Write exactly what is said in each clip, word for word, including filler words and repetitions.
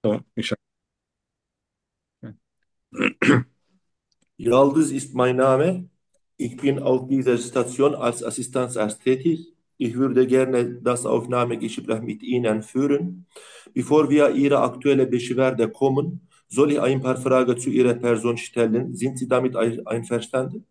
So, ich Yaldız ist mein Name. Ich bin auf dieser Station als Assistenzarzt tätig. Ich würde gerne das Aufnahmegespräch mit Ihnen führen. Bevor wir Ihre aktuelle Beschwerde kommen, soll ich ein paar Fragen zu Ihrer Person stellen. Sind Sie damit ein- einverstanden?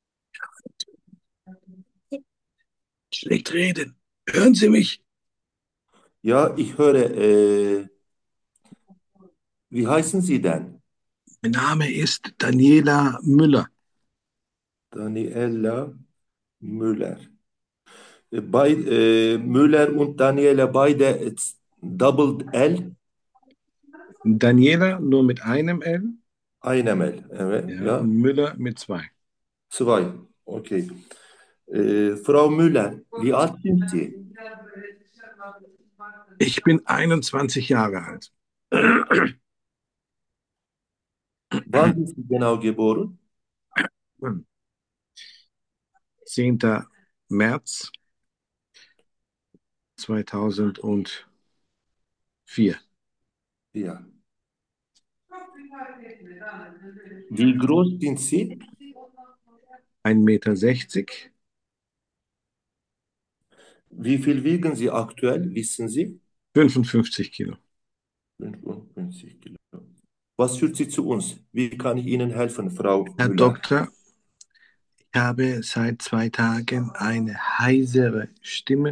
schlecht reden. Hören Sie mich? Ja, ich höre. Äh, wie heißen Sie denn? Mein Name ist Daniela Müller. Daniela Müller. Äh, Bei, äh, Müller und Daniela beide äh, Double L, Daniela nur mit einem L, einem L. Evet, ja, ja. und Müller mit zwei. Zwei. Okay. Äh, Frau Müller, wie alt sind Sie? Ich bin einundzwanzig Jahre alt. Wann sind Sie genau geboren? zehnter März zweitausendvier. Ja. Wie groß sind Sie? ein Meter sechzig, Wie viel wiegen Sie aktuell? Wissen Sie? fünfundfünfzig Kilo. fünfundfünfzig Kilo. Was führt Sie zu uns? Wie kann ich Ihnen helfen, Frau Herr Müller? Doktor, ich habe seit zwei Tagen eine heisere Stimme,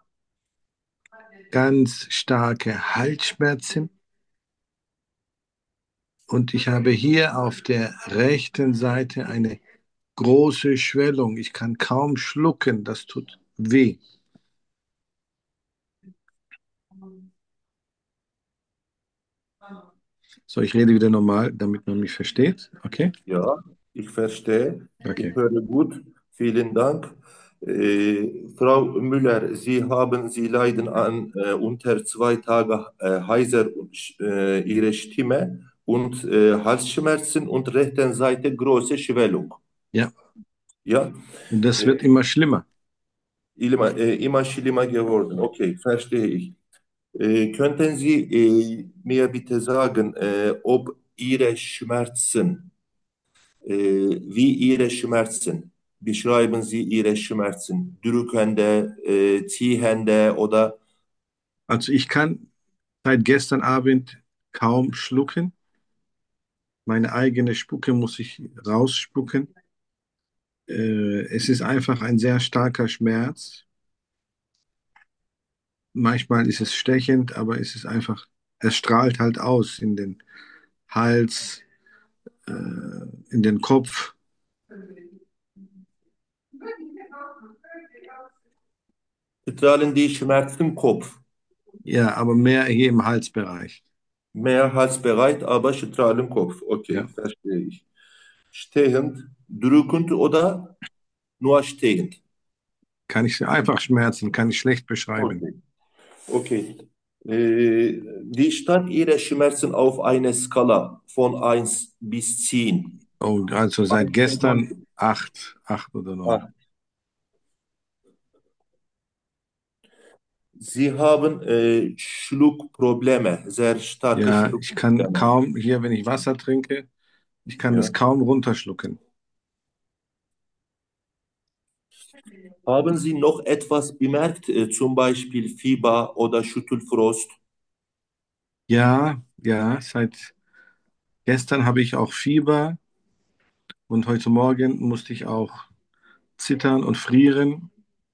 ganz starke Halsschmerzen. Und ich habe hier auf der rechten Seite eine große Schwellung. Ich kann kaum schlucken. Das tut weh. So, ich rede wieder normal, damit man mich versteht. Okay? Ja, ich verstehe. Ich Okay. höre gut. Vielen Dank. Äh, Frau Müller, Sie haben, Sie leiden an äh, unter zwei Tagen äh, heiser und, äh, Ihre Stimme und äh, Halsschmerzen und rechten Seite große Schwellung. Ja. Ja, Und das äh, wird immer schlimmer. immer, äh, immer schlimmer geworden. Okay, verstehe ich. Äh, könnten Sie äh, mir bitte sagen, äh, ob Ihre Schmerzen Äh, wie Ihre Schmerzen? Beschreiben Sie Ihre Schmerzen. Drückende, äh, ziehende oder Also ich kann seit gestern Abend kaum schlucken. Meine eigene Spucke muss ich rausspucken. Äh, es ist einfach ein sehr starker Schmerz. Manchmal ist es stechend, aber es ist einfach, es strahlt halt aus in den Hals, äh, in den Kopf. strahlen die Schmerzen Kopf? Ja, aber mehr hier im Halsbereich. Mehr Halsbereit, aber strahlen Kopf. Okay, Ja. verstehe ich. Stehend, drückend oder nur stehend? Kann ich einfach Schmerzen, kann ich schlecht beschreiben. Okay. Okay. Äh, wie stark Ihre Schmerzen auf einer Skala von eins bis zehn? Oh, also seit eins gestern bedeutet acht, acht oder neun. acht. Sie haben äh, Schluckprobleme, sehr starke Ja, ich kann Schluckprobleme. kaum, hier, wenn ich Wasser trinke, ich kann es Ja. kaum runterschlucken. Haben Sie noch etwas bemerkt, äh, zum Beispiel Fieber oder Schüttelfrost? Ja, ja, seit gestern habe ich auch Fieber und heute Morgen musste ich auch zittern und frieren.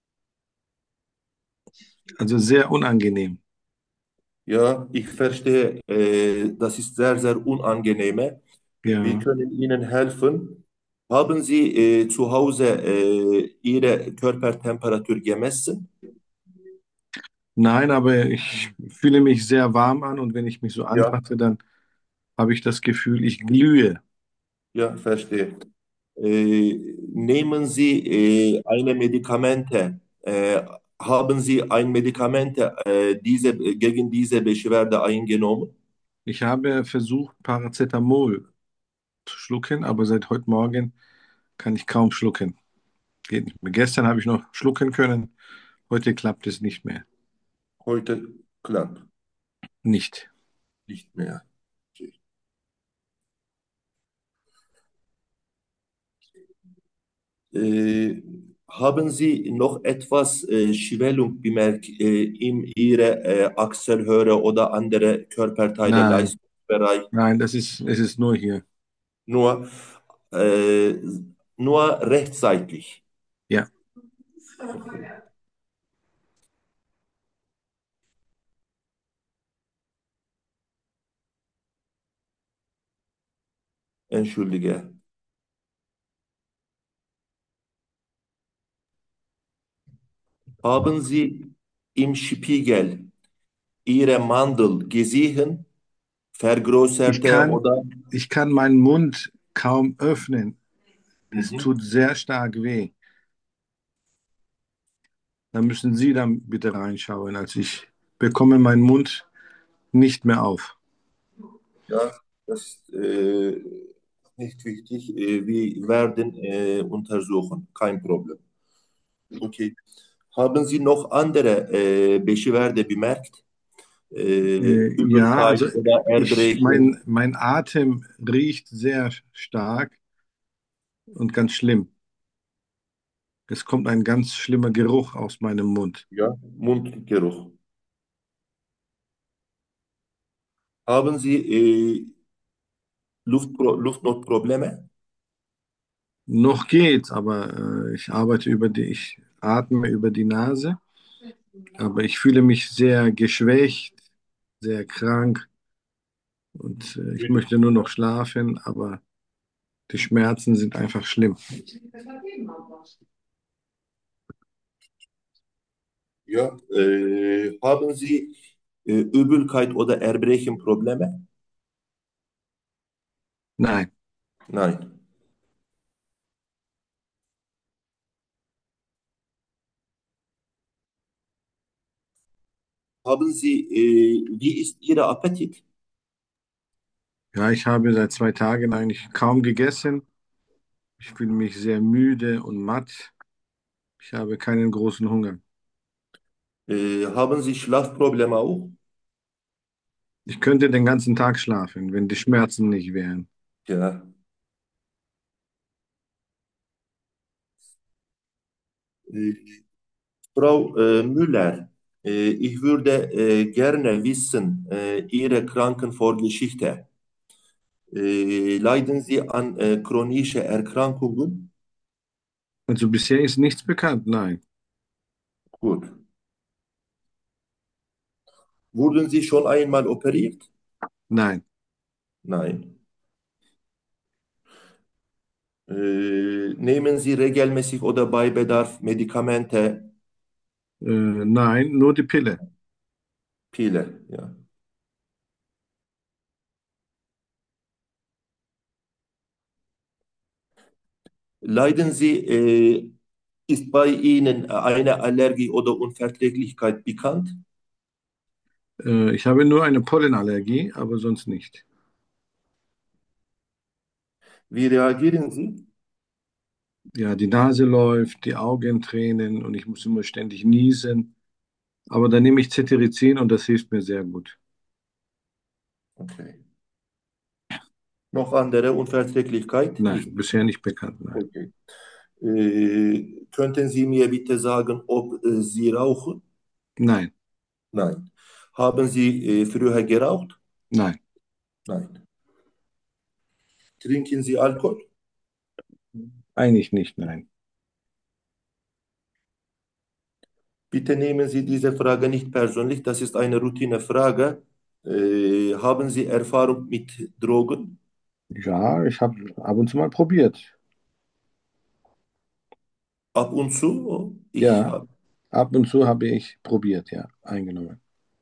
Also sehr unangenehm. Ja, ich verstehe, äh, das ist sehr, sehr unangenehme. Wir Ja. können Ihnen helfen. Haben Sie äh, zu Hause äh, Ihre Körpertemperatur gemessen? Nein, aber ich fühle mich sehr warm an und wenn ich mich so Ja. anfasse, dann habe ich das Gefühl, ich glühe. Ja, verstehe. Äh, nehmen Sie äh, eine Medikamente, äh, haben Sie ein Medikament äh, diese, gegen diese Beschwerde eingenommen? Ich habe versucht, Paracetamol zu schlucken, aber seit heute Morgen kann ich kaum schlucken. Geht nicht mehr. Gestern habe ich noch schlucken können, heute klappt es nicht mehr. Heute klappt. Nicht. Nicht mehr. Okay. Äh, haben Sie noch etwas äh, Schwellung bemerkt äh, in Ihre äh, Achselhöhle oder andere Körperteile, Nein, Leistungsbereich? nein, das ist, es ist nur hier. Nur, äh, nur rechtsseitig. Ja, Okay. Entschuldige. Haben Sie im Spiegel Ihre Mandel gesehen, ich vergrößerte kann, oder? ich kann meinen Mund kaum öffnen. Es Mhm. tut sehr stark weh. Da müssen Sie dann bitte reinschauen. Also ich bekomme meinen Mund nicht mehr auf. Ja, das ist äh, nicht wichtig. Äh, wir werden äh, untersuchen, kein Problem. Okay. Haben Sie noch andere äh, Beschwerde bemerkt? Äh, Äh, ja, Übelkeit also oder ich, Erbrechen? mein, mein Atem riecht sehr stark und ganz schlimm. Es kommt ein ganz schlimmer Geruch aus meinem Mund. Ja, Mundgeruch. Haben Sie äh, Luftpro Luftnotprobleme? Noch geht's, aber äh, ich arbeite über die, ich atme über die Nase, aber ich fühle mich sehr geschwächt, sehr krank und äh, ich Müde. möchte nur noch schlafen, aber die Schmerzen sind einfach schlimm. Ja, äh, haben Sie äh, Übelkeit oder Erbrechenprobleme? Nein, Nein. Haben Sie, äh, wie ist Ihr Appetit? ja, ich habe seit zwei Tagen eigentlich kaum gegessen. Ich fühle mich sehr müde und matt. Ich habe keinen großen Hunger. Äh, haben Sie Schlafprobleme auch? Ich könnte den ganzen Tag schlafen, wenn die Schmerzen nicht wären. Ja. Äh, Frau äh, Müller, äh, ich würde äh, gerne wissen, äh, Ihre Krankenvorgeschichte. Äh, leiden Sie an äh, chronischen Erkrankungen? Also bisher ist nichts bekannt, nein, Gut. Wurden Sie schon einmal operiert? nein, Nein. Äh, nehmen Sie regelmäßig oder bei Bedarf Medikamente, äh, nein, nur die Pille. Pille? Ja. Leiden Sie, äh, ist bei Ihnen eine Allergie oder Unverträglichkeit bekannt? Äh, ich habe nur eine Pollenallergie, aber sonst nicht. Wie reagieren Sie? Ja, die Nase läuft, die Augen tränen und ich muss immer ständig niesen. Aber dann nehme ich Cetirizin und das hilft mir sehr gut. Okay. Noch andere Unverträglichkeit? Nein, Nicht. bisher nicht bekannt, nein. Okay. Äh, könnten Sie mir bitte sagen, ob äh, Sie rauchen? Nein, Nein. Haben Sie äh, früher geraucht? nein. Nein. Trinken Sie Alkohol? Eigentlich nicht, nein. Bitte nehmen Sie diese Frage nicht persönlich, das ist eine Routinefrage. Äh, haben Sie Erfahrung mit Drogen? Ja, ich habe ab und zu mal probiert. Ab und zu? Ich Ja, habe. ab und zu habe ich probiert, ja, eingenommen.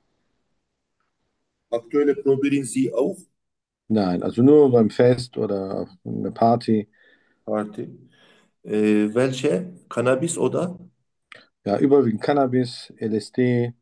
Aktuelle probieren Sie auch? Nein, also nur beim Fest oder auf einer Party. Party. Äh, welche? Cannabis oder? Ja, überwiegend Cannabis, L S D,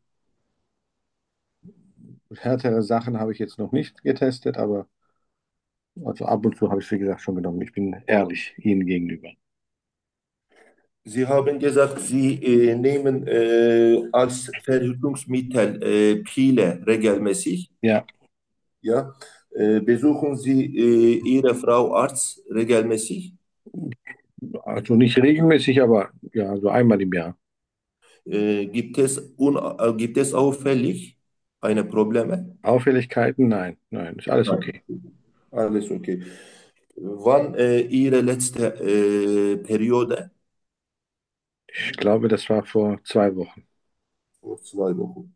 härtere Sachen habe ich jetzt noch nicht getestet, aber also ab und zu habe ich es, wie gesagt, schon genommen. Ich bin ehrlich Ihnen gegenüber. Sie haben gesagt, Sie äh, nehmen äh, als Verhütungsmittel äh, Pille regelmäßig. Ja, Ja. Äh, besuchen Sie äh, Ihre Frau Arzt regelmäßig? Also nicht regelmäßig, aber ja, so einmal im Jahr. Äh, gibt es, un, äh, gibt es auffällig eine Probleme? Auffälligkeiten? Nein, nein, ist alles Nein. okay. Alles okay. Wann äh, Ihre letzte äh, Periode? Ich glaube, das war vor zwei Wochen. Vor zwei Wochen.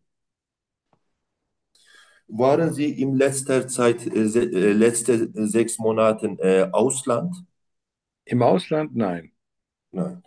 Waren Sie in letzter Zeit, äh, se äh, letzte sechs Monaten äh, Ausland? Im Ausland? Nein. Nein.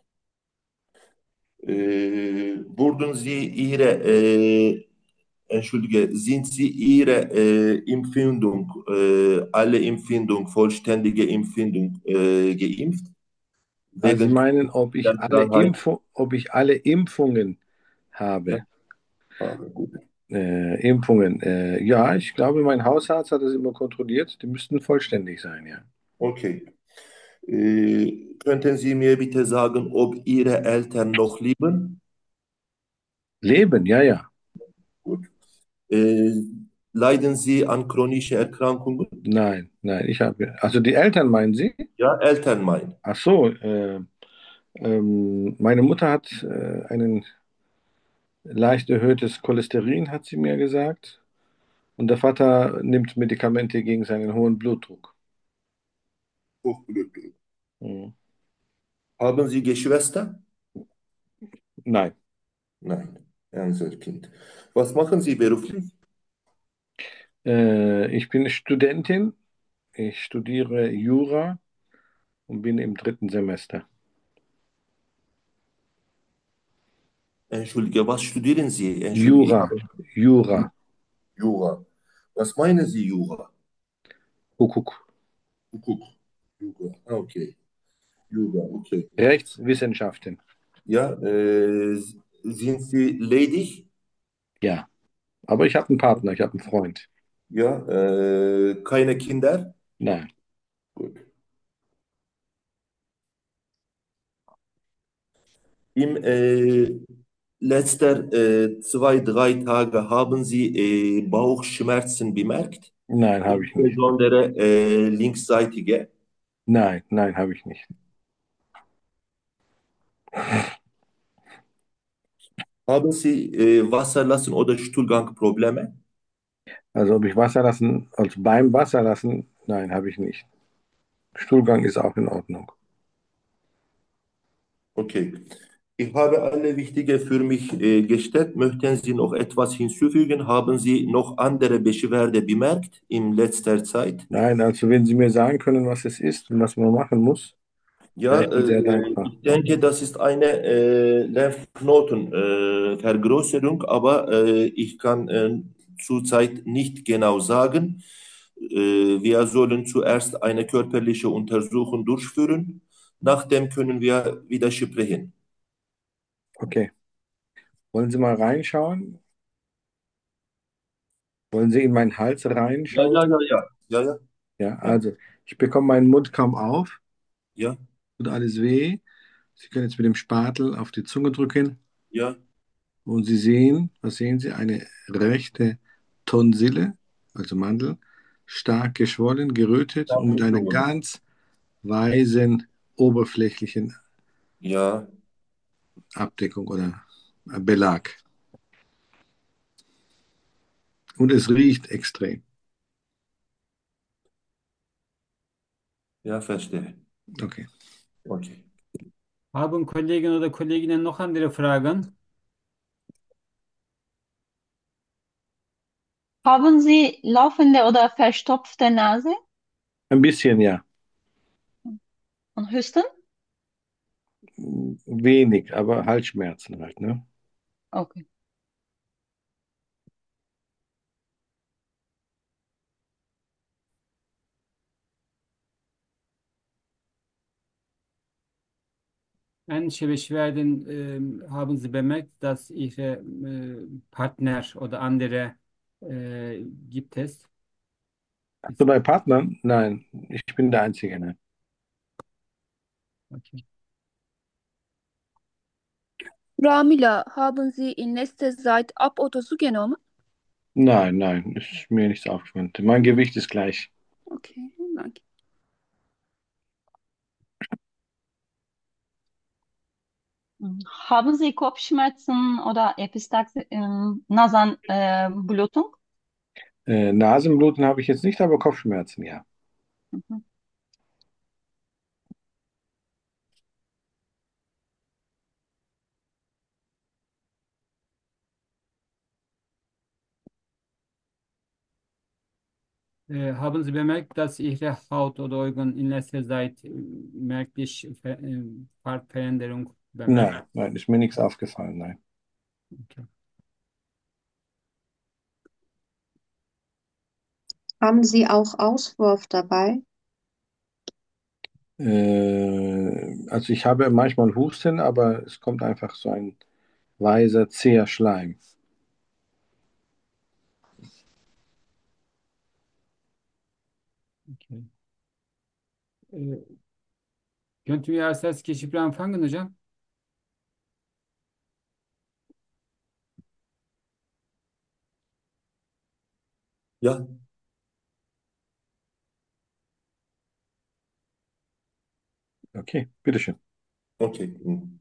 Äh, wurden Sie Ihre, äh, Entschuldige, sind Sie Ihre äh, Empfindung, äh, alle Empfindung, vollständige Empfindung äh, geimpft? Also Sie Wegen meinen, ob ich alle Krankheit? Impfu ob ich alle Impfungen Ja, habe? ah, gut. Äh, Impfungen. Äh, ja, ich glaube, mein Hausarzt hat das immer kontrolliert. Die müssten vollständig sein, ja. Okay. Äh, könnten Sie mir bitte sagen, ob Ihre Eltern noch leben? Leben, ja, ja. Gut. Äh, leiden Sie an chronischen Erkrankungen? Nein, nein, ich habe. Also die Eltern meinen Sie? Ja, Eltern meinen. Ach so, äh, ähm, meine Mutter hat äh, einen leicht erhöhtes Cholesterin, hat sie mir gesagt. Und der Vater nimmt Medikamente gegen seinen hohen Blutdruck. Hochblutdruck. Hm. Haben Sie Geschwister? Nein. Nein, Einzelkind. Was machen Sie beruflich? Äh, ich bin Studentin. Ich studiere Jura und bin im dritten Semester. Entschuldige, was studieren Sie? Entschuldige, ich Jura, habe Jura, Jura. Was meinen Sie Jura? Kuckuck. Hukuk. Jura. Ah, okay. Jura, okay. Rechtswissenschaften. Ja, äh, sind Sie ledig? Ja, aber ich habe einen Partner, ich habe einen Freund. Ja, äh, keine Kinder? Nein, Gut. Im äh, letzter äh, zwei, drei Tage haben Sie äh, Bauchschmerzen bemerkt? nein, habe ich nicht. Insbesondere äh, linksseitige. Nein, nein, habe ich nicht. Haben Sie äh, Wasserlassen oder Stuhlgangprobleme? Also ob ich Wasser lassen, also beim Wasser lassen, nein, habe ich nicht. Stuhlgang ist auch in Ordnung. Okay. Ich habe alle wichtige für mich äh, gestellt. Möchten Sie noch etwas hinzufügen? Haben Sie noch andere Beschwerde bemerkt in letzter Zeit? Nein, also wenn Sie mir sagen können, was es ist und was man machen muss, wäre Ja, ich Ihnen sehr äh, dankbar. ich denke, das ist eine äh, Lymphknotenvergrößerung, äh, Vergrößerung, aber äh, ich kann äh, zurzeit nicht genau sagen. Äh, wir sollen zuerst eine körperliche Untersuchung durchführen. Nachdem können wir wieder sprechen. Okay. Wollen Sie mal reinschauen? Wollen Sie in meinen Hals Ja, reinschauen? ja, ja, ja. Ja, ja, Ja, ja, also ich bekomme meinen Mund kaum auf, ja, tut alles weh. Sie können jetzt mit dem Spatel auf die Zunge drücken ja. und Sie sehen, was sehen Sie? Eine rechte Tonsille, also Mandel, stark geschwollen, gerötet und mit einer Dankeschön. ganz weißen oberflächlichen Ja, Abdeckung oder Belag. Und es riecht extrem. ja, verstehe. Okay. Okay. Haben Kollegen oder Kolleginnen noch andere Fragen? Haben Sie laufende oder verstopfte Nase Ein bisschen, ja. und Husten? Wenig, aber Halsschmerzen halt, ne? Okay. Ähnliche Beschwerden ähm, haben Sie bemerkt, dass Ihre äh, Partner oder andere äh, gibt es? So bei Partnern? Nein, ich bin der Einzige, ne? Okay. Ramila, haben Sie in letzter Zeit Apotosu genommen? Nein, nein, ist mir nichts aufgefallen. Mein Gewicht ist gleich. Okay, danke. Hm. Haben Sie Kopfschmerzen oder Epistaxe, ähm, Nasenblutung? Äh, Nasenbluten habe ich jetzt nicht, aber Kopfschmerzen, ja. Mhm. Äh, haben Sie bemerkt, dass Ihre Haut oder Augen in letzter Zeit äh, merklich Ver äh, Farbveränderung bemerkt? Nein, nein, ist mir nichts aufgefallen, nein. Okay. Haben Sie auch Auswurf dabei? Äh, also ich habe manchmal Husten, aber es kommt einfach so ein weißer, zäher Schleim. Okay. Äh, könnten wir als erstes Kişi anfangen hocam? Ja, Okay, bitteschön. okay.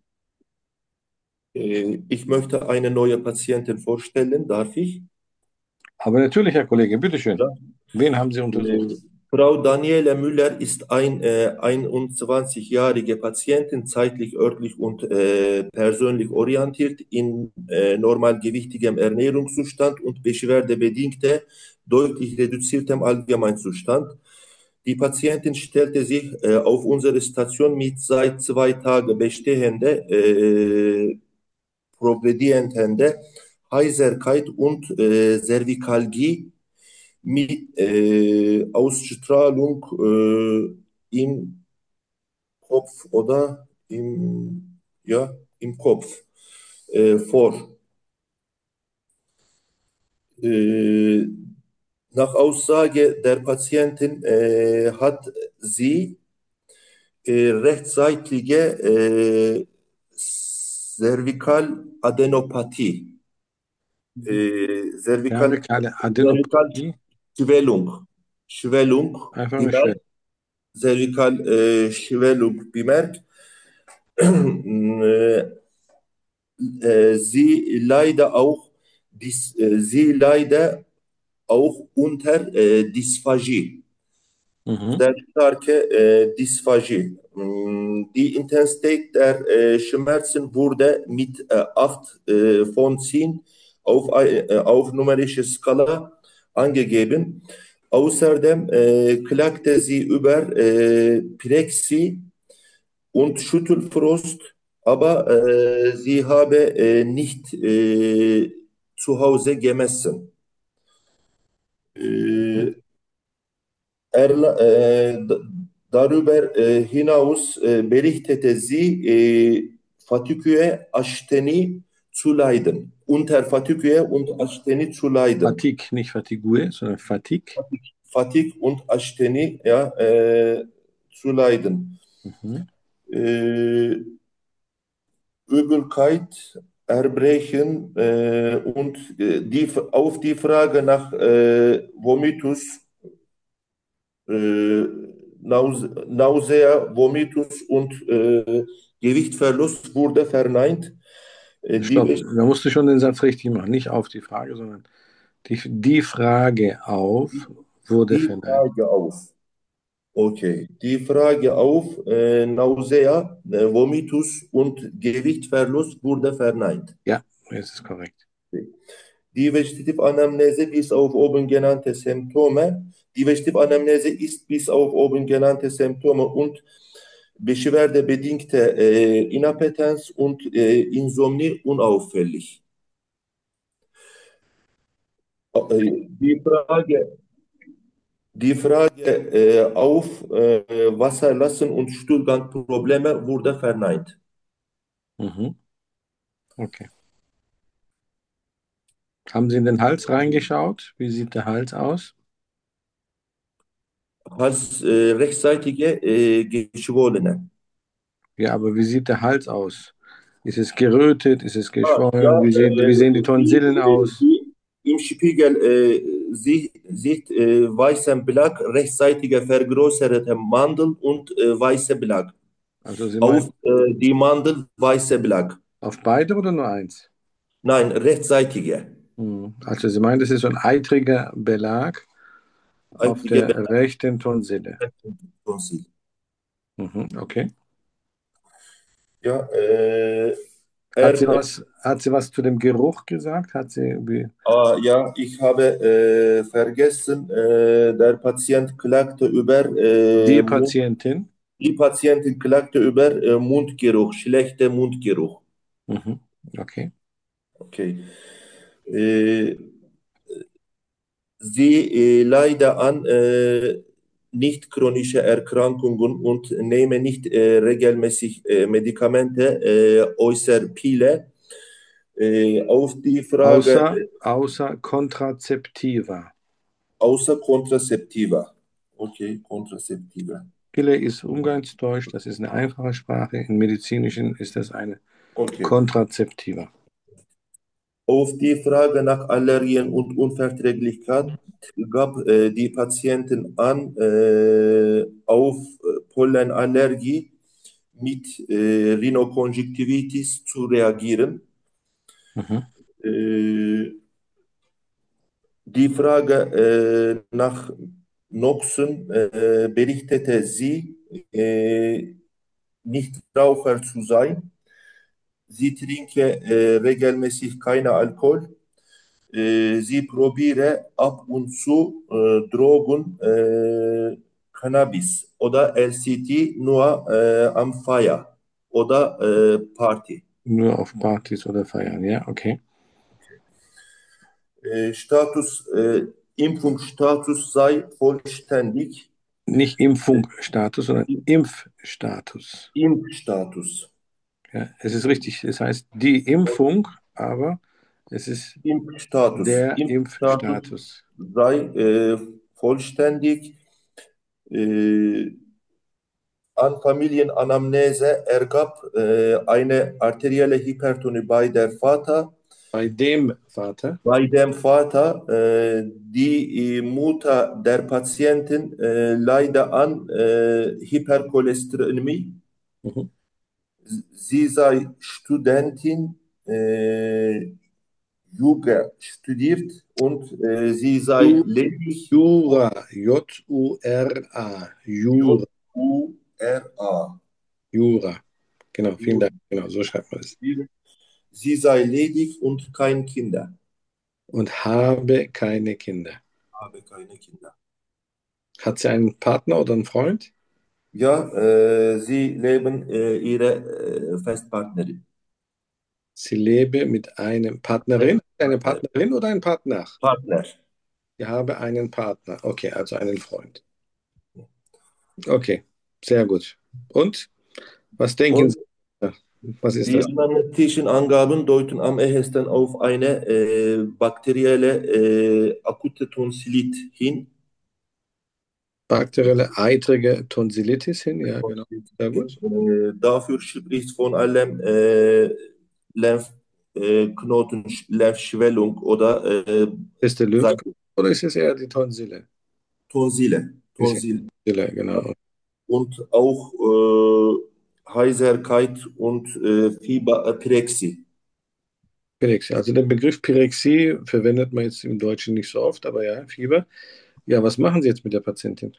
Äh, Ich möchte eine neue Patientin vorstellen, darf ich? Aber natürlich, Herr Kollege, bitteschön. Ja. Wen haben Sie Äh, untersucht? Frau Daniela Müller ist ein äh, einundzwanzigjährige Patientin, zeitlich, örtlich und äh, persönlich orientiert, in äh, normalgewichtigem Ernährungszustand und beschwerdebedingte, deutlich reduziertem Allgemeinzustand. Die Patientin stellte sich äh, auf unsere Station mit seit zwei Tagen bestehende, äh, progrediente Heiserkeit und äh, Cervicalgie mit äh, Ausstrahlung äh, im Kopf oder im, ja, im Kopf äh, vor. Äh, Nach Aussage der Patientin äh, hat sie äh, rechtsseitige äh, Cervicaladenopathie, Mhm. äh, Cervical, Zervikale Cervical Adenopathie, Schwellung, Schwellung einfach eine Schwelle. bemerkt, Cervical äh, Schwellung bemerkt. äh, äh, sie leider auch, dis, äh, sie leider auch unter äh, Dysphagie, Mhm. sehr starke äh, Dysphagie. Mm, Die Intensität der äh, Schmerzen wurde mit äh, acht äh, von zehn auf, äh, auf numerische Skala angegeben. Außerdem äh, klagte sie über äh, Plexi und Schüttelfrost, aber äh, sie habe äh, nicht äh, zu Hause gemessen. Äh, Erla, äh, d- darüber äh, hinaus äh, berichtete sie, äh, Fatigue Ashteni zu leiden, unter Fatigue und Ashteni zu leiden. Fatigue, nicht Fatigue, sondern Fatigue. Fatigue und Ashteni, ja, äh, zu leiden. Mhm. Äh, Übelkeit, Erbrechen äh, und äh, die, auf die Frage nach äh, Vomitus, äh, Naus Nausea, Vomitus und äh, Gewichtverlust wurde verneint. Äh, Stopp, die, da musst du schon den Satz richtig machen. Nicht auf die Frage, sondern die, die Frage auf wurde die verneint. Frage auf. Okay, die Frage auf äh, Nausea, äh, Vomitus und Gewichtverlust wurde verneint. Ja, jetzt ist korrekt. Die Vegetative-Anamnese bis auf oben genannte Symptome. Die Vegetative-Anamnese ist bis auf oben genannte Symptome und beschwerdebedingte äh, Inappetenz und äh, Insomnie unauffällig. Äh, die Frage, die Frage äh, auf äh, Wasserlassen und Stuhlgangprobleme wurde verneint. Mhm. Okay. Haben Sie in den Hals reingeschaut? Wie sieht der Hals aus? Als äh, rechtsseitige äh, geschwollene. Ja, aber wie sieht der Hals aus? Ist es gerötet? Ist es Ah, ja, geschwollen? Wie sehen, äh, wie sehen die die, Tonsillen äh, aus? die im Spiegel äh, sie, sieht äh, weißen Belag, rechtsseitige vergrößerte Mandel und äh, weiße Belag. Also Sie Auf meinen äh, die Mandel weiße Belag. auf beide oder nur eins? Nein, rechtsseitige. Hm. Also Sie meinen, das ist so ein eitriger Belag auf Eitige der rechten Tonsille. Belag. Mhm, okay. Ja, äh, Hat sie er, was, hat sie was zu dem Geruch gesagt? Hat sie irgendwie äh, ja, ich habe äh, vergessen, äh, der Patient klagte über äh, die Mund, Patientin? die Patientin klagte über äh, Mundgeruch, schlechter Mundgeruch. Mhm, okay. Okay. Äh, sie äh, leide an äh, nicht chronische Erkrankungen und nehme nicht äh, regelmäßig äh, Medikamente äh, außer Pille. Äh, auf die Frage Außer, außer Kontrazeptiva. außer Kontrazeptiva. Okay, Kontrazeptiva. Pille ist Umgangsdeutsch, das ist eine einfache Sprache. Im Medizinischen ist das eine Okay. Kontrazeptiva. Auf die Frage nach Allergien und Unverträglichkeit gab äh, die Patientin an, äh, auf äh, Pollenallergie mit äh, Rhinokonjunktivitis zu reagieren. Mhm. Äh, die Frage äh, nach Noxen äh, berichtete sie, äh, nicht Raucher zu sein. Sie trinke äh, regelmäßig keinen Alkohol. Äh, sie probiere ab und zu äh, Drogen, äh, Cannabis oder L C T nur äh, am Feier oder äh, Party. Nur auf Partys oder Feiern, ja, okay. Äh, Status, äh, Impfungsstatus sei vollständig. Nicht Impfungsstatus, sondern Impfstatus. Impfstatus. Ja, es ist richtig, es heißt die Impfung, aber es ist Impfstatus. der Impfstatus Impfstatus. sei äh, vollständig. Äh, An Familienanamnese ergab äh, eine arterielle Hypertonie bei der Vater. Bei dem Vater. Bei dem Vater, äh, die äh, Mutter der Patientin äh, leide an äh, Hypercholesterinämie. Mhm. Sie sei Studentin, äh, Yoga studiert und äh, sie sei Ju- ledig. Jura, J U R A, Jura, J-U-R-A. Jura. Genau, vielen Dank. Genau, so schreibt man es. Sie sei ledig und kein Kinder. Und habe keine Kinder. Habe keine Kinder. Hat sie einen Partner oder einen Freund? Ja, äh, sie leben äh, ihre äh, Festpartnerin. Sie lebe mit einem Partnerin, eine Partnerin oder ein Partner? Partner. Ich habe einen Partner. Okay, also einen Freund. Okay, sehr gut. Und was denken Und Sie? Was ist die das? analytischen Angaben deuten am ehesten auf eine äh, bakterielle äh, akute Tonsillit hin. Bakterielle eitrige Tonsillitis hin? Ja, genau. Sehr gut. Äh, dafür spricht von allem äh, Lymphknoten, Lymphschwellung oder äh, Ist der Lymph oder ist es eher die Tonsille? Tonsille. Ist die Tonsil. Tonsille, genau. Und auch äh, Heiserkeit und äh, Fieberpyrexie. Pyrexie. Also den Begriff Pyrexie verwendet man jetzt im Deutschen nicht so oft, aber ja, Fieber. Ja, was machen Sie jetzt mit der Patientin?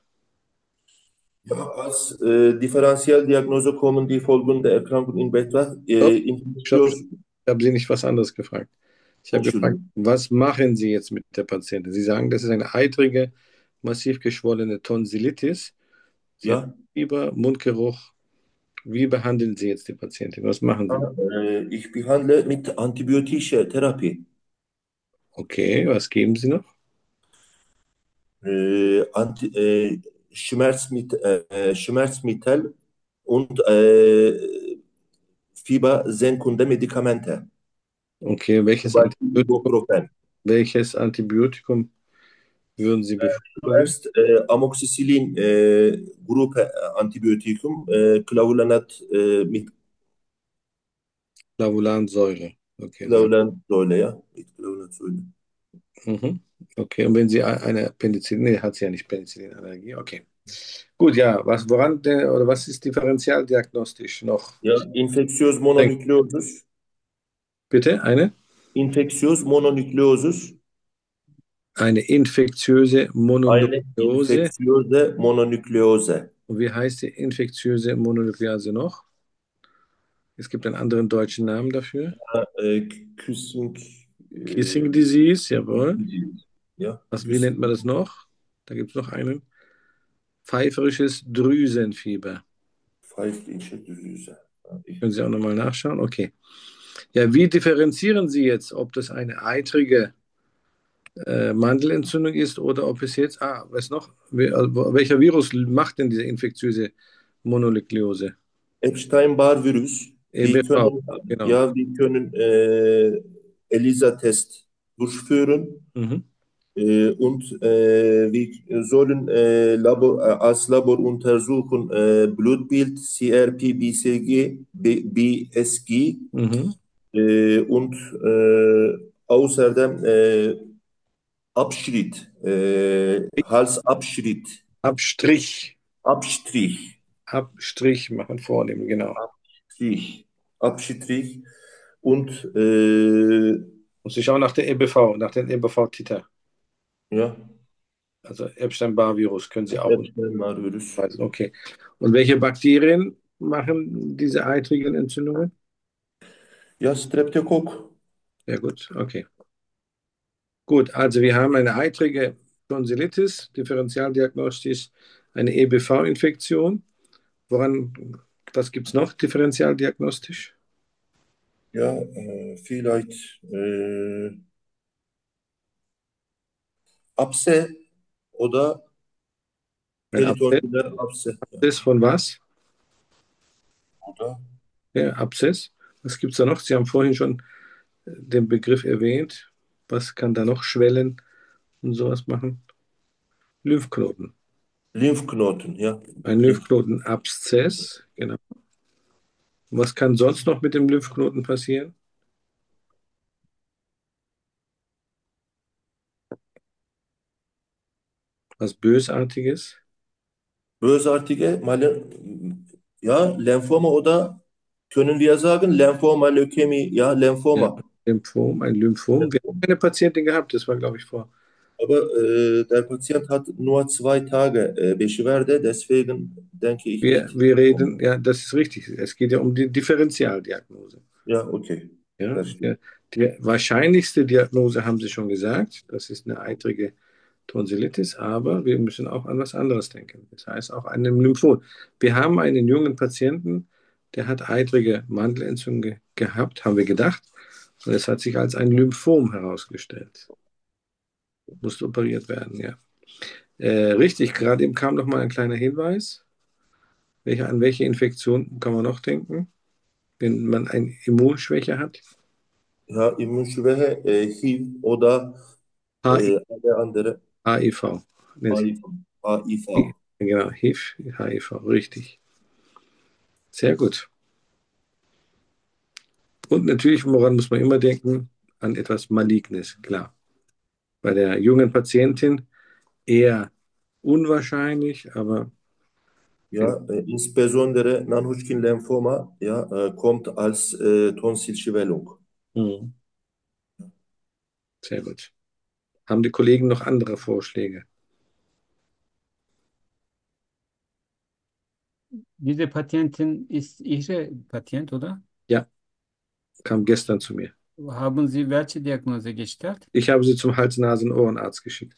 Ja, als äh, Differentialdiagnose kommen die folgenden Erkrankungen in Betracht. Stopp, Äh, stopp, Infektiös, stopp. Ich habe Sie nicht was anderes gefragt. Ich habe gefragt, Entschuldigung. was machen Sie jetzt mit der Patientin? Sie sagen, das ist eine eitrige, massiv geschwollene Tonsillitis. Sie hat Ja, Fieber, Mundgeruch. Wie behandeln Sie jetzt die Patientin? Was machen Sie? äh, ich behandle mit antibiotischer Therapie. Okay, was geben Sie noch? Äh, Anti, äh, Schmerzmittel, äh, Schmerzmittel und äh, fiebersenkende Medikamente. Okay, Zum welches Beispiel Antibiotikum, Ibuprofen. welches Antibiotikum würden Sie bevorzugen? Zuerst äh, Amoxicillin äh, Gruppe äh, Antibiotikum, äh, Clavulanat äh, mit Lavulansäure. Okay, sagen. Clavulansäure, ja, mit Clavulansäure. Mhm. Okay, und wenn sie a- eine Penicillin, nee, hat sie ja nicht Penicillinallergie, okay. Gut, ja, was, woran denn, oder was ist differentialdiagnostisch noch? Ja, infeksiyöz mononükleozus. Bitte, eine? İnfeksiyöz mononükleozus. Eine infektiöse Eine Mononukleose. infeksiyöze mononükleose. Und wie heißt die infektiöse Mononukleose noch? Es gibt einen anderen deutschen Namen dafür. Äh, Küssing, Kissing äh, Disease, jawohl. ja, Was, wie nennt man das Küssing, noch? Da gibt es noch einen. Pfeiferisches Drüsenfieber. pfeifliche Drüse. Ja, ich- Können Sie auch nochmal nachschauen? Okay. Ja, wie differenzieren Sie jetzt, ob das eine eitrige äh, Mandelentzündung ist oder ob es jetzt, ah, was noch? Wel- also, welcher Virus macht denn diese infektiöse Mononukleose? Epstein-Barr-Virus. Wir E B V, können, genau. ja, wir können äh, ELISA-Test durchführen. Mhm. Äh, und äh, wir sollen äh, Labor, äh, als Labor untersuchen äh, Blutbild, C R P, B C G, B, B S G Mhm. äh, und äh, außerdem äh, Abschnitt, äh, Halsabschnitt, Abstrich, Abstrich, Abstrich machen vornehmen, genau. Abstrich, Abstrich und äh, Muss ich auch nach der E B V, nach den E B V-Titer. ja, Also Epstein-Barr-Virus können Sie auch Epstein-Barr-Virus. unterweisen. Okay. Und welche Bakterien machen diese eitrigen Entzündungen? Ja, Streptokokken. Sehr gut, okay. Gut, also wir haben eine eitrige Tonsillitis, differentialdiagnostisch eine E B V-Infektion. Woran, was gibt es noch differentialdiagnostisch? Ja, äh, vielleicht äh, Abse oder Ein Abszess, peritonealer Abse. Ja, Abszess von was? oder? Ja, Abszess. Was gibt es da noch? Sie haben vorhin schon den Begriff erwähnt. Was kann da noch Schwellen und sowas machen? Lymphknoten. Lymphknoten, ja. Ein Lymph Lymphknotenabszess, genau. Was kann sonst noch mit dem Lymphknoten passieren? Was Bösartiges? Bösartige, Male ja, Lymphoma oder können wir sagen, Lymphoma, Leukämie, ja, Ja, Lymphoma. Lymphom, ein Lymphom. Wir haben eine Patientin gehabt, das war, glaube ich, vor. Aber äh, der Patient hat nur zwei Tage äh, Beschwerde, deswegen denke ich Wir, nicht. wir reden, ja, das ist richtig. Es geht ja um die Differentialdiagnose. Ja, okay, Ja, verstehe. ja. Die wahrscheinlichste Diagnose haben Sie schon gesagt, das ist eine eitrige Tonsillitis, aber wir müssen auch an was anderes denken. Das heißt auch an den Lymphom. Wir haben einen jungen Patienten, der hat eitrige Mandelentzündung ge gehabt, haben wir gedacht, und es hat sich als ein Lymphom herausgestellt. Musste operiert werden, ja. Äh, richtig, gerade eben kam noch mal ein kleiner Hinweis. Welche, an welche Infektion kann man noch denken, wenn man eine Immunschwäche hat? Ja, Immunschwäche, äh, H I V oder H I V, äh, eine andere H I V. Nee, H I V. H I V. genau, H I V, H I V, richtig. Sehr gut. Und natürlich, woran muss man immer denken? An etwas Malignes, klar. Bei der jungen Patientin eher unwahrscheinlich, aber wenn, Ja, äh, insbesondere Non-Hodgkin-Lymphoma, ja, äh, kommt als äh, Tonsilschwellung. hm, sehr gut. Haben die Kollegen noch andere Vorschläge? Diese Patientin ist Ihre Patient, oder? Ja, kam gestern zu mir. Haben Sie welche Diagnose gestellt? Ich habe sie zum Hals-Nasen-Ohrenarzt geschickt,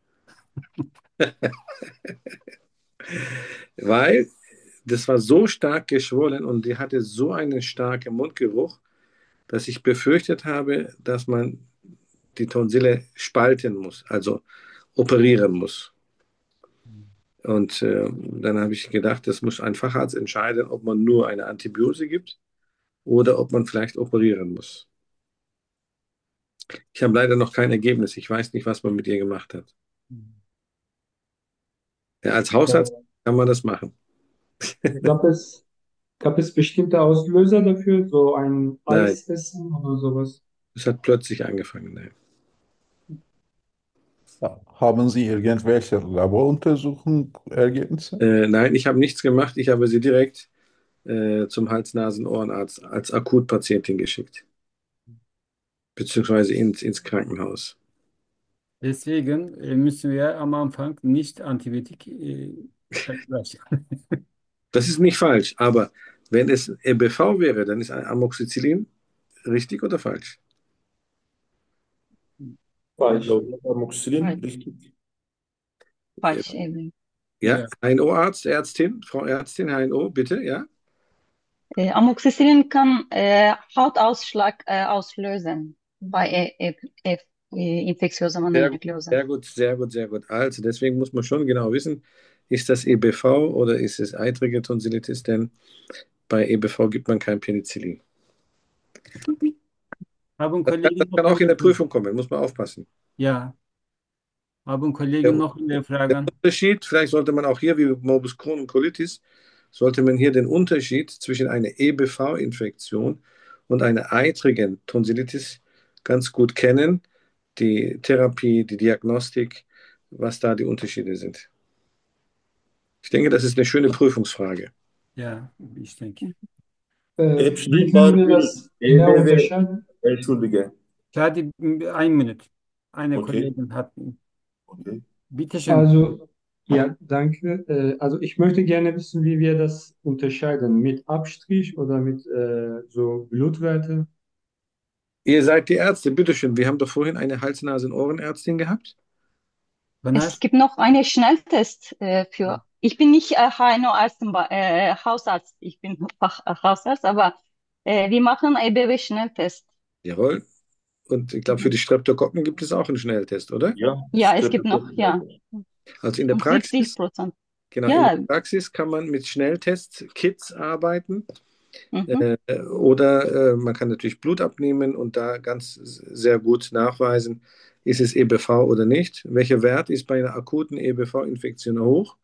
weil das war so stark geschwollen und die hatte so einen starken Mundgeruch, dass ich befürchtet habe, dass man die Tonsille spalten muss, also operieren muss. Und äh, dann habe ich gedacht, das muss ein Facharzt entscheiden, ob man nur eine Antibiose gibt oder ob man vielleicht operieren muss. Ich habe leider noch kein Ergebnis. Ich weiß nicht, was man mit ihr gemacht hat. Ja, als Hausarzt Ja. kann man das machen. Gab es, gab es bestimmte Auslöser dafür, so ein Nein, Eisessen oder sowas? es hat plötzlich angefangen. Nein. Haben Sie irgendwelche Laboruntersuchungsergebnisse? Äh, nein, ich habe nichts gemacht. Ich habe sie direkt äh, zum Hals-Nasen-Ohrenarzt als Akutpatientin geschickt, beziehungsweise ins, ins Krankenhaus. Deswegen äh, müssen wir am Anfang nicht Antibiotik äh, verabreichen. Das ist nicht falsch, aber wenn es E B V wäre, dann ist Amoxicillin richtig oder falsch? Falsch. Amoxicillin, Falsch. richtig. Falsch eben. Ja, Ja. H N O-Arzt, Ärztin, Frau Ärztin, H N O, bitte, ja? Äh, Amoxicillin kann äh, Hautausschlag äh, auslösen bei E- E- E- äh, infektiöser Sehr gut, Mononuklose. sehr gut, sehr gut, sehr gut. Also deswegen muss man schon genau wissen, ist das E B V oder ist es eitrige Tonsillitis, denn bei E B V gibt man kein Penicillin. Haben Das kann, das Kollegen noch kann auch in der eine, Prüfung kommen, muss man aufpassen. ja, haben Der, Kollegen noch eine der Frage? Unterschied, vielleicht sollte man auch hier, wie Morbus Crohn und Colitis, sollte man hier den Unterschied zwischen einer E B V-Infektion und einer eitrigen Tonsillitis ganz gut kennen. Die Therapie, die Diagnostik, was da die Unterschiede sind. Ich denke, das ist eine schöne Prüfungsfrage. Ja, ich denke. Äh, wie Epstein können wir Barr das genau E B W, unterscheiden? Entschuldige. Klar, ein Minute. Eine Okay, Kollegin hat. okay. Bitte schön. Also, ja, danke. Äh, also ich möchte gerne wissen, wie wir das unterscheiden. Mit Abstrich oder mit äh, so Blutwerte? Ihr seid die Ärzte, bitteschön. Wir haben doch vorhin eine Hals-Nasen-Ohrenärztin gehabt. Pınar, Es gibt noch einen Schnelltest äh, für. Ich bin nicht äh, H N O-Arzt, äh, Hausarzt. Ich bin Fach, äh, Hausarzt, aber äh, wir machen E B W-Schnelltest. Jawohl. Und ich glaube, für die Streptokokken gibt es auch einen Schnelltest, oder? Ja, Ja, es gibt noch, ja, Also in der um siebzig Praxis, Prozent. genau, in Ja, der Praxis kann man mit Schnelltest-Kits arbeiten. mhm. Äh, oder äh, man kann natürlich Blut abnehmen und da ganz sehr gut nachweisen, ist es E B V oder nicht. Welcher Wert ist bei einer akuten E B V-Infektion hoch?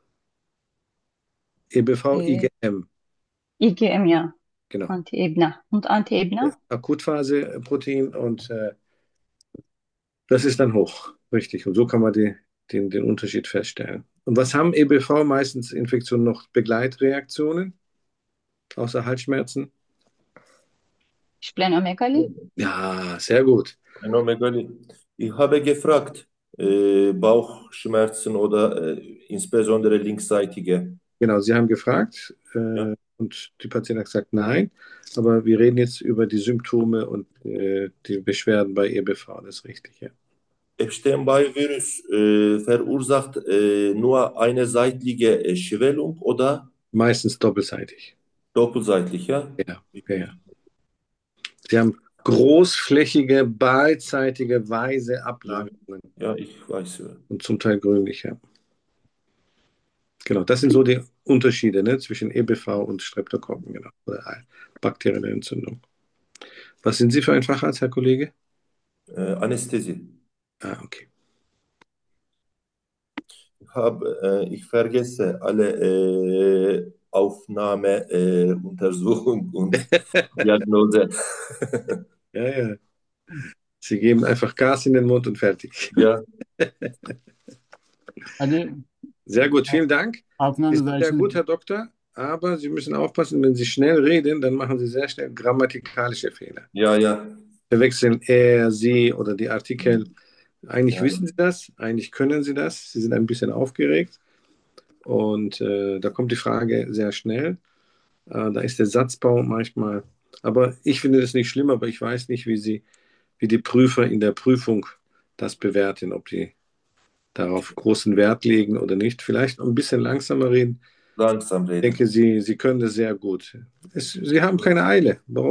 E B V, Äh, IgM, I G M, ja, genau. Anti-Ebner. Und Anti-Ebner? Akutphase-Protein und äh, das ist dann hoch, richtig. Und so kann man die, den, den Unterschied feststellen. Und was haben E B V meistens Infektionen noch? Begleitreaktionen, außer Halsschmerzen? Splenomegalie? Ja, sehr gut. Phänomegali. Ich habe gefragt, äh, Bauchschmerzen oder äh, insbesondere linksseitige. Genau, Sie haben gefragt Ja. äh, und die Patientin hat gesagt nein, aber wir reden jetzt über die Symptome und äh, die Beschwerden bei E B V, das ist richtig, ja. Epstein-Barr-Virus äh, verursacht äh, nur eine seitliche äh, Schwellung oder Meistens doppelseitig. doppelseitig, ja? Ja, ja, ja. Sie haben großflächige, beidseitige, weiße Ablagerungen Ja, ich weiß. Ja. und zum Teil grünlich, ja. Genau, das sind so die Unterschiede, ne, zwischen E B V und Streptokokken, genau, oder bakterielle Entzündung. Was sind Sie für ein Facharzt, Herr Kollege? Äh, Anästhesie. Ah, okay. Ich habe, äh, ich vergesse alle äh, Aufnahme, äh, Untersuchung und Diagnose. Ja, ja. Sie geben einfach Gas in den Mund und fertig. Ja, hadi Sehr gut, vielen Dank. altından Ist sehr gut, rızasını Herr Doktor, aber Sie müssen aufpassen, wenn Sie schnell reden, dann machen Sie sehr schnell grammatikalische Fehler. ja, ja. Verwechseln er, sie oder die Artikel. Eigentlich Ja. wissen Sie das, eigentlich können Sie das. Sie sind ein bisschen aufgeregt und äh, da kommt die Frage sehr schnell. Äh, da ist der Satzbau manchmal, aber ich finde das nicht schlimm, aber ich weiß nicht, wie Sie, wie die Prüfer in der Prüfung das bewerten, ob die darauf großen Wert legen oder nicht. Vielleicht ein bisschen langsamer reden. Langsam Ich reden. denke, Sie, Sie können das sehr gut. Es, Sie haben keine Eile. Warum?